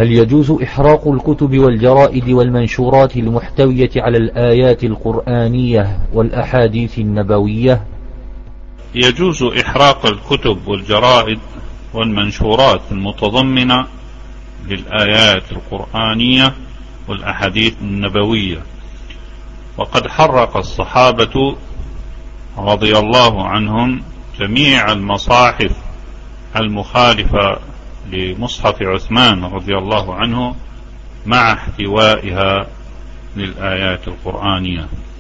هل يجوز إحراق الكتب والجرائد والمنشورات المحتوية على الآيات القرآنية والأحاديث النبوية؟ يجوز إحراق الكتب والجرائد والمنشورات المتضمنة للآيات القرآنية والأحاديث النبوية، وقد حرق الصحابة رضي الله عنهم جميع المصاحف المخالفة لمصحف عثمان رضي الله عنه مع احتوائها للآيات القرآنية.